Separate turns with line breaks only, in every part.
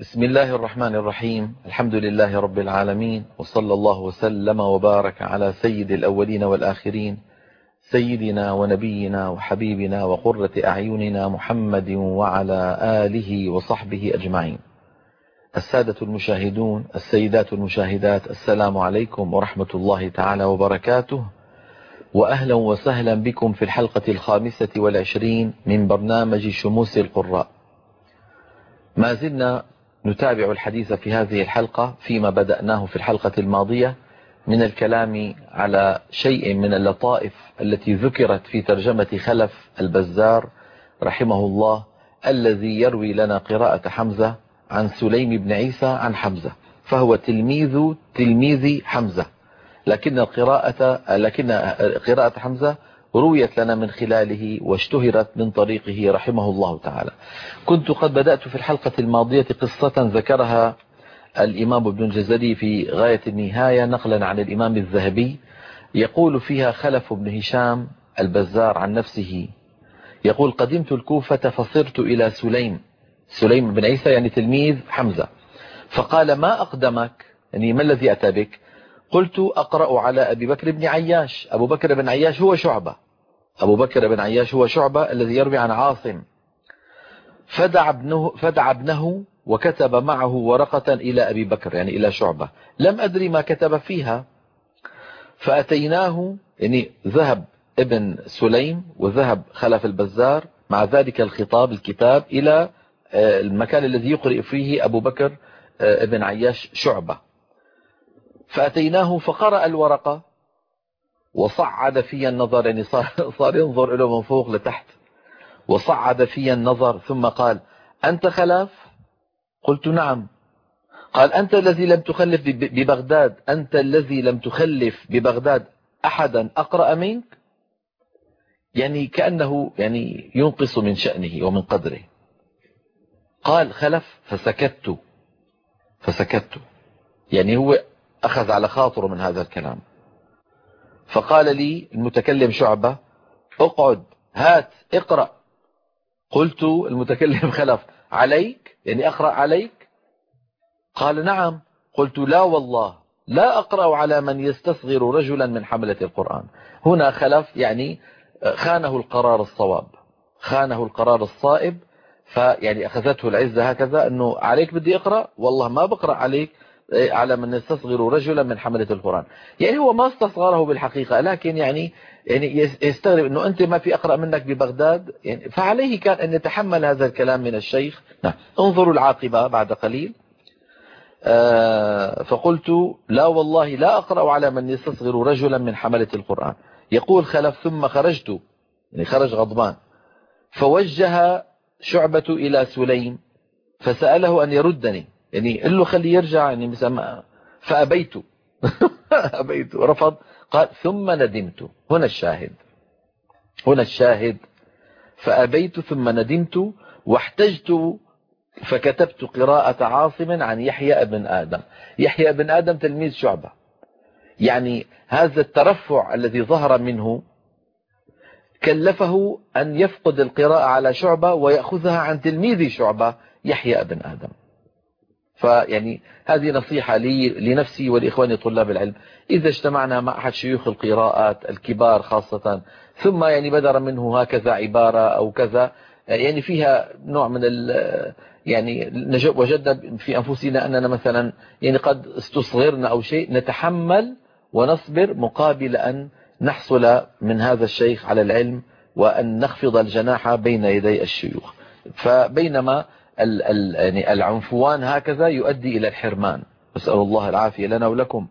بسم الله الرحمن الرحيم. الحمد لله رب العالمين، وصلى الله وسلم وبارك على سيد الأولين والآخرين، سيدنا ونبينا وحبيبنا وقرة أعيننا محمد وعلى آله وصحبه أجمعين. السادة المشاهدون، السيدات المشاهدات، السلام عليكم ورحمة الله تعالى وبركاته، وأهلا وسهلا بكم في الحلقة 25 من برنامج شموس القراء. ما زلنا نتابع الحديث في هذه الحلقة فيما بدأناه في الحلقة الماضية من الكلام على شيء من اللطائف التي ذكرت في ترجمة خلف البزار رحمه الله، الذي يروي لنا قراءة حمزة عن سليم بن عيسى عن حمزة، فهو تلميذ حمزة، لكن قراءة حمزة رويت لنا من خلاله واشتهرت من طريقه رحمه الله تعالى. كنت قد بدأت في الحلقة الماضية قصة ذكرها الإمام ابن الجزري في غاية النهاية نقلا عن الإمام الذهبي، يقول فيها خلف بن هشام البزار عن نفسه، يقول: قدمت الكوفة فصرت إلى سليم بن عيسى يعني تلميذ حمزة، فقال: ما أقدمك؟ يعني ما الذي أتى بك؟ قلت: أقرأ على أبي بكر بن عياش. أبو بكر بن عياش هو شعبة الذي يروي عن عاصم. فدعا ابنه وكتب معه ورقة إلى أبي بكر يعني إلى شعبة، لم أدري ما كتب فيها، فأتيناه، يعني ذهب ابن سليم وذهب خلف البزار مع ذلك الكتاب إلى المكان الذي يقرئ فيه أبو بكر ابن عياش شعبة. فأتيناه فقرأ الورقة وصعد في النظر، يعني صار ينظر له من فوق لتحت، وصعد في النظر ثم قال: أنت خلف؟ قلت: نعم. قال: أنت الذي لم تخلف ببغداد أحدا أقرأ منك، يعني كأنه يعني ينقص من شأنه ومن قدره. قال خلف فسكت، يعني هو أخذ على خاطره من هذا الكلام. فقال لي المتكلم شعبة: اقعد، هات، اقرأ. قلت المتكلم خلف: عليك؟ يعني أقرأ عليك؟ قال: نعم. قلت: لا والله لا أقرأ على من يستصغر رجلا من حملة القرآن. هنا خلف يعني خانه القرار الصائب، فيعني أخذته العزة هكذا أنه عليك بدي أقرأ، والله ما بقرأ عليك على من يستصغر رجلا من حملة القرآن. يعني هو ما استصغره بالحقيقة، لكن يعني يستغرب أنه أنت ما في أقرأ منك ببغداد، يعني فعليه كان أن يتحمل هذا الكلام من الشيخ. نعم، انظروا العاقبة بعد قليل. فقلت: لا والله لا أقرأ على من يستصغر رجلا من حملة القرآن. يقول خلف: ثم خرجت، يعني خرج غضبان، فوجه شعبة إلى سليم فسأله أن يردني، يعني قل له خلي يرجع، يعني فأبيت أبيت، رفض. قال: ثم ندمت. هنا الشاهد: فأبيت ثم ندمت واحتجت فكتبت قراءة عاصم عن يحيى بن آدم تلميذ شعبة. يعني هذا الترفع الذي ظهر منه كلفه أن يفقد القراءة على شعبة ويأخذها عن تلميذ شعبة يحيى بن آدم. فيعني هذه نصيحة لي لنفسي ولإخواني طلاب العلم، إذا اجتمعنا مع أحد شيوخ القراءات الكبار خاصة، ثم يعني بدر منه هكذا عبارة أو كذا يعني فيها نوع من يعني وجدنا في أنفسنا أننا مثلا يعني قد استصغرنا أو شيء، نتحمل ونصبر مقابل أن نحصل من هذا الشيخ على العلم وأن نخفض الجناح بين يدي الشيوخ. فبينما يعني العنفوان هكذا يؤدي إلى الحرمان، نسأل الله العافية لنا ولكم.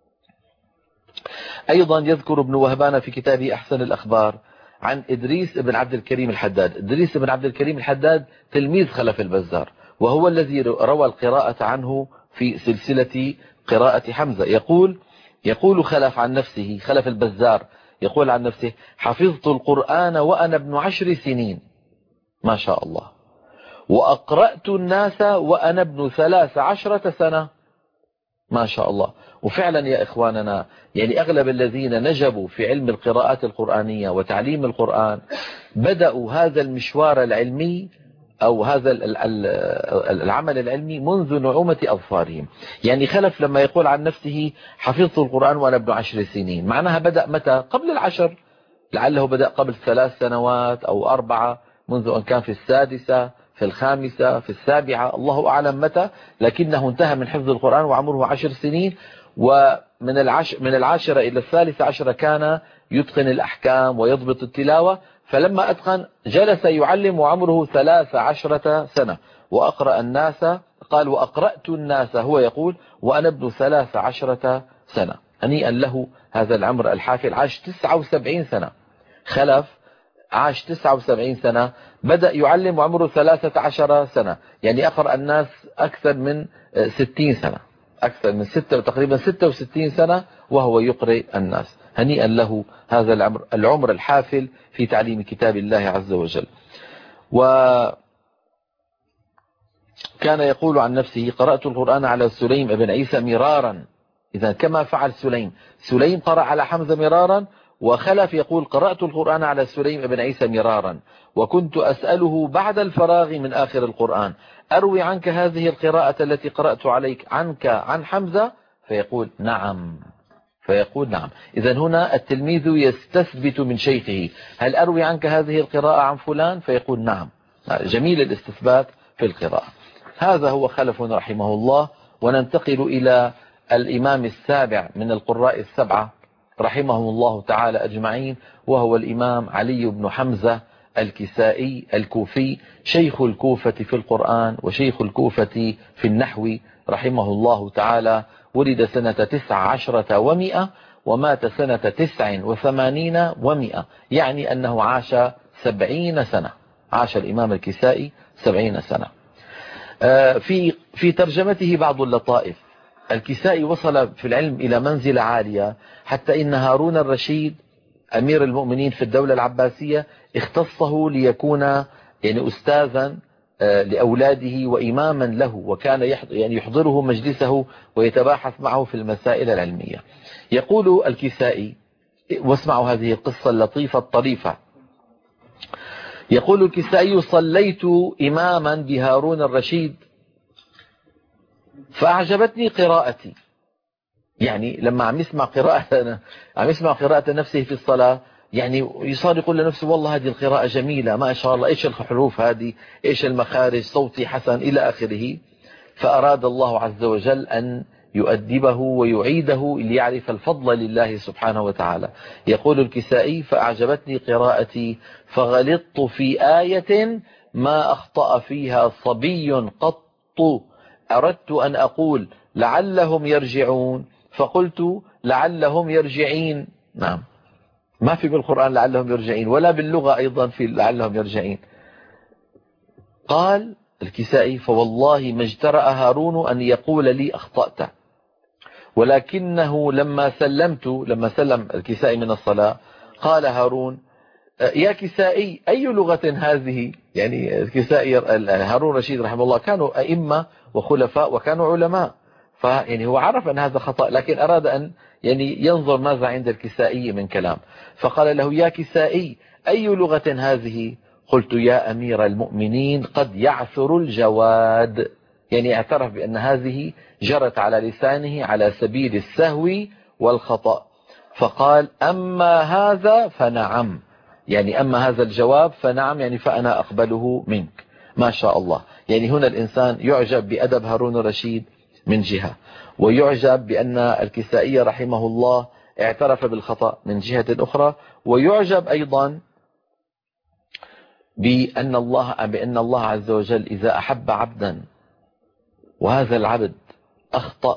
أيضا يذكر ابن وهبان في كتابه أحسن الأخبار عن إدريس بن عبد الكريم الحداد. إدريس بن عبد الكريم الحداد تلميذ خلف البزار، وهو الذي روى القراءة عنه في سلسلة قراءة حمزة. يقول خلف البزار يقول عن نفسه: حفظت القرآن وأنا ابن 10 سنين، ما شاء الله، وأقرأت الناس وأنا ابن 13 سنة، ما شاء الله. وفعلا يا إخواننا، يعني أغلب الذين نجبوا في علم القراءات القرآنية وتعليم القرآن بدأوا هذا المشوار العلمي أو هذا العمل العلمي منذ نعومة أظفارهم. يعني خلف لما يقول عن نفسه حفظت القرآن وأنا ابن 10 سنين، معناها بدأ متى؟ قبل 10، لعله بدأ قبل 3 سنوات أو 4، منذ أن كان في 6، في 5، في 7، الله أعلم متى، لكنه انتهى من حفظ القرآن وعمره 10 سنين. ومن من 10 إلى 13 كان يتقن الأحكام ويضبط التلاوة، فلما أتقن جلس يعلم وعمره 13 سنة. وأقرأ الناس، قال وأقرأت الناس، هو يقول وأنا ابن 13 سنة. هنيئا له هذا العمر الحافل، عاش 79 سنة. خلف عاش 79 سنة، بدأ يعلم وعمره 13 سنة، يعني أقرأ الناس أكثر من 60 سنة، أكثر من تقريبا 66 سنة وهو يقرئ الناس. هنيئا له هذا العمر الحافل في تعليم كتاب الله عز وجل. وكان يقول عن نفسه قرأت القرآن على سليم بن عيسى مرارا. إذا كما فعل سليم قرأ على حمزة مرارا، وخلف يقول قرأت القرآن على سليم بن عيسى مرارا، وكنت أسأله بعد الفراغ من آخر القرآن أروي عنك هذه القراءة التي قرأت عليك عنك عن حمزة؟ فيقول نعم. إذا هنا التلميذ يستثبت من شيخه هل أروي عنك هذه القراءة عن فلان؟ فيقول نعم. جميل الاستثبات في القراءة. هذا هو خلف رحمه الله. وننتقل إلى الإمام السابع من القراء السبعة رحمهم الله تعالى أجمعين، وهو الإمام علي بن حمزة الكسائي الكوفي، شيخ الكوفة في القرآن وشيخ الكوفة في النحو رحمه الله تعالى. ولد سنة 19 و100 ومات سنة 89 و100، يعني أنه عاش 70 سنة. عاش الإمام الكسائي 70 سنة. في ترجمته بعض اللطائف. الكسائي وصل في العلم إلى منزلة عالية، حتى إن هارون الرشيد أمير المؤمنين في الدولة العباسية اختصه ليكون يعني أستاذا لأولاده وإماما له، وكان يعني يحضره مجلسه ويتباحث معه في المسائل العلمية. يقول الكسائي، واسمعوا هذه القصة اللطيفة الطريفة. يقول الكسائي صليت إماما بهارون الرشيد فأعجبتني قراءتي. يعني لما عم يسمع قراءة نفسه في الصلاة، يعني يصار يقول لنفسه والله هذه القراءة جميلة ما شاء الله، إيش الحروف هذه، إيش المخارج، صوتي حسن إلى آخره. فأراد الله عز وجل أن يؤدبه ويعيده ليعرف الفضل لله سبحانه وتعالى. يقول الكسائي فأعجبتني قراءتي فغلطت في آية ما أخطأ فيها صبي قط، أردت أن أقول لعلهم يرجعون فقلت لعلهم يرجعين. نعم، ما في بالقرآن لعلهم يرجعين، ولا باللغة أيضا في لعلهم يرجعين. قال الكسائي فوالله ما اجترأ هارون أن يقول لي أخطأت، ولكنه لما سلم الكسائي من الصلاة قال هارون يا كسائي أي لغة هذه؟ يعني الكسائي هارون رشيد رحمه الله كانوا أئمة وخلفاء وكانوا علماء، فيعني هو عرف أن هذا خطأ، لكن أراد أن يعني ينظر ماذا عند الكسائي من كلام. فقال له يا كسائي أي لغة هذه؟ قلت يا أمير المؤمنين قد يعثر الجواد، يعني اعترف بأن هذه جرت على لسانه على سبيل السهو والخطأ. فقال أما هذا فنعم، يعني أما هذا الجواب فنعم، يعني فأنا أقبله منك. ما شاء الله. يعني هنا الإنسان يعجب بأدب هارون الرشيد من جهة، ويعجب بأن الكسائي رحمه الله اعترف بالخطأ من جهة أخرى، ويعجب أيضا بأن الله عز وجل إذا أحب عبدا وهذا العبد أخطأ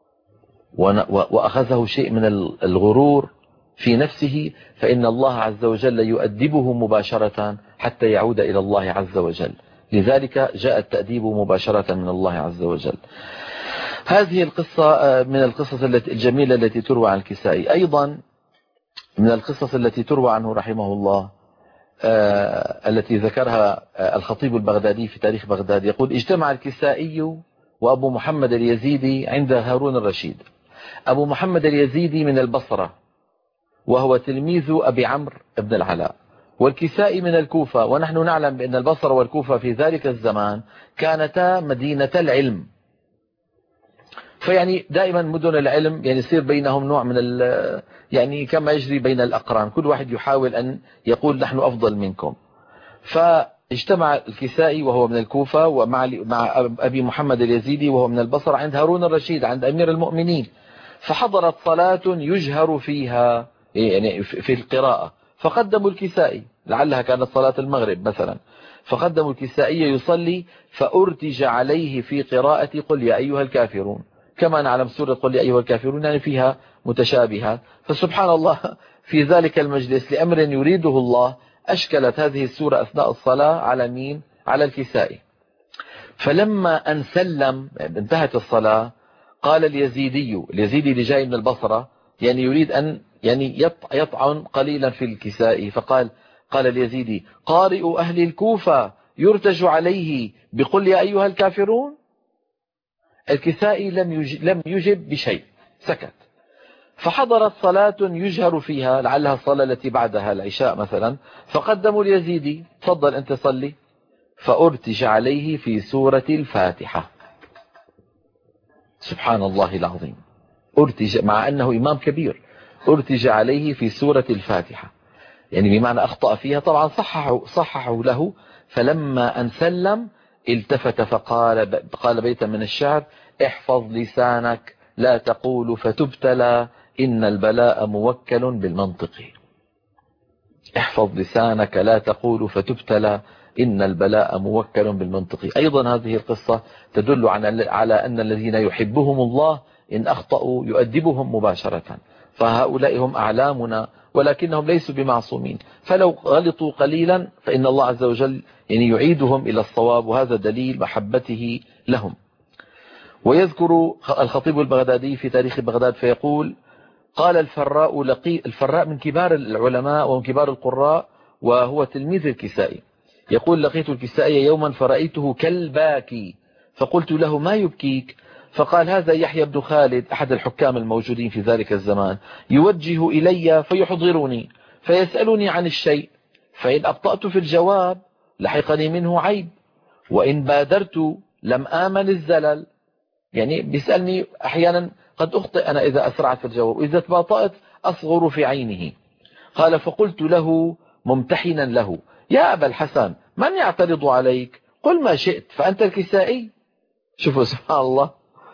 وأخذه شيء من الغرور في نفسه، فإن الله عز وجل يؤدبه مباشرة حتى يعود إلى الله عز وجل. لذلك جاء التأديب مباشرة من الله عز وجل. هذه القصة من القصص الجميلة التي تروى عن الكسائي. أيضا من القصص التي تروى عنه رحمه الله التي ذكرها الخطيب البغدادي في تاريخ بغداد، يقول اجتمع الكسائي وأبو محمد اليزيدي عند هارون الرشيد. أبو محمد اليزيدي من البصرة، وهو تلميذ أبي عمرو بن العلاء، والكسائي من الكوفة، ونحن نعلم بأن البصرة والكوفة في ذلك الزمان كانتا مدينة العلم. فيعني دائما مدن العلم يعني يصير بينهم نوع من يعني كما يجري بين الأقران، كل واحد يحاول أن يقول نحن أفضل منكم. فاجتمع الكسائي وهو من الكوفة ومع أبي محمد اليزيدي وهو من البصرة عند هارون الرشيد عند أمير المؤمنين، فحضرت صلاة يجهر فيها يعني في القراءة، فقدموا الكسائي، لعلها كانت صلاة المغرب مثلا، فقدموا الكسائي يصلي، فأرتج عليه في قراءة قل يا أيها الكافرون. كما نعلم سورة قل يا أيها الكافرون يعني فيها متشابهات، فسبحان الله في ذلك المجلس لأمر يريده الله أشكلت هذه السورة أثناء الصلاة على مين؟ على الكسائي. فلما أن سلم انتهت الصلاة قال اليزيدي اللي جاي من البصرة يعني يريد أن يعني يطعن قليلا في الكسائي، قال اليزيدي قارئ أهل الكوفة يرتج عليه بقل يا أيها الكافرون. الكسائي لم يجب بشيء، سكت. فحضرت صلاة يجهر فيها، لعلها الصلاة التي بعدها العشاء مثلا، فقدموا اليزيدي تفضل أنت صلي، فأرتج عليه في سورة الفاتحة. سبحان الله العظيم، أرتج مع أنه إمام كبير، أرتج عليه في سورة الفاتحة، يعني بمعنى أخطأ فيها، طبعا صححوا له. فلما أن سلم التفت قال بيتا من الشعر: احفظ لسانك لا تقول فتبتلى إن البلاء موكل بالمنطق. احفظ لسانك لا تقول فتبتلى إن البلاء موكل بالمنطق. أيضا هذه القصة تدل على أن الذين يحبهم الله إن أخطأوا يؤدبهم مباشرة، فهؤلاء هم أعلامنا ولكنهم ليسوا بمعصومين، فلو غلطوا قليلا فإن الله عز وجل يعني يعيدهم إلى الصواب، وهذا دليل محبته لهم. ويذكر الخطيب البغدادي في تاريخ بغداد فيقول: قال الفراء من كبار العلماء ومن كبار القراء وهو تلميذ الكسائي، يقول: لقيت الكسائي يوما فرأيته كالباكي، فقلت له: ما يبكيك؟ فقال: هذا يحيى بن خالد أحد الحكام الموجودين في ذلك الزمان يوجه إلي فيحضرني فيسألني عن الشيء، فإن أبطأت في الجواب لحقني منه عيب، وإن بادرت لم آمن الزلل. يعني بيسألني أحيانا قد أخطئ أنا إذا أسرعت في الجواب، وإذا تباطأت أصغر في عينه. قال: فقلت له ممتحنا له: يا أبا الحسن من يعترض عليك؟ قل ما شئت فأنت الكسائي. شوفوا سبحان الله.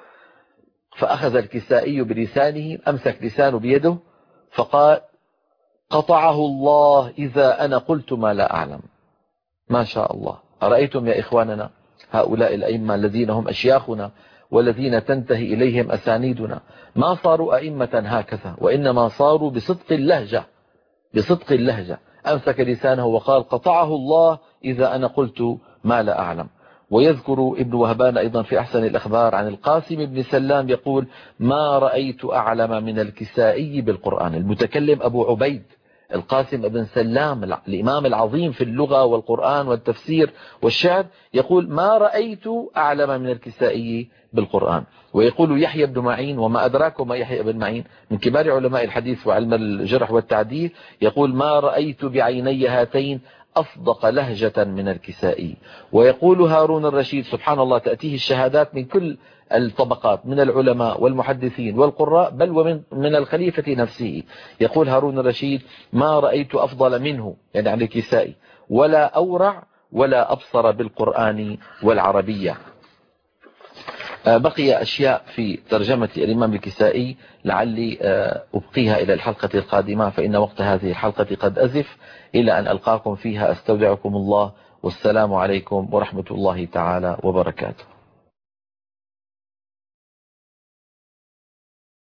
فأخذ الكسائي بلسانه، أمسك لسانه بيده فقال: قطعه الله إذا أنا قلت ما لا أعلم. ما شاء الله. أرأيتم يا إخواننا هؤلاء الأئمة الذين هم أشياخنا والذين تنتهي إليهم أسانيدنا ما صاروا أئمة هكذا، وإنما صاروا بصدق اللهجة. أمسك لسانه وقال: قطعه الله إذا أنا قلت ما لا أعلم. ويذكر ابن وهبان أيضا في أحسن الأخبار عن القاسم بن سلام يقول: ما رأيت أعلم من الكسائي بالقرآن. المتكلم أبو عبيد القاسم بن سلام الإمام العظيم في اللغة والقرآن والتفسير والشعر، يقول: ما رأيت أعلم من الكسائي بالقرآن. ويقول يحيى بن معين: وما أدراكم ما يحيى بن معين، من كبار علماء الحديث وعلم الجرح والتعديل، يقول: ما رأيت بعيني هاتين أصدق لهجة من الكسائي. ويقول هارون الرشيد: سبحان الله، تأتيه الشهادات من كل الطبقات من العلماء والمحدثين والقراء، بل ومن الخليفة نفسه. يقول هارون الرشيد: ما رأيت أفضل منه، يعني عن الكسائي، ولا أورع ولا أبصر بالقرآن والعربية. بقي أشياء في ترجمة الإمام الكسائي لعلي أبقيها إلى الحلقة القادمة، فإن وقت هذه الحلقة قد أزف. إلى أن ألقاكم فيها أستودعكم الله، والسلام عليكم ورحمة الله تعالى وبركاته.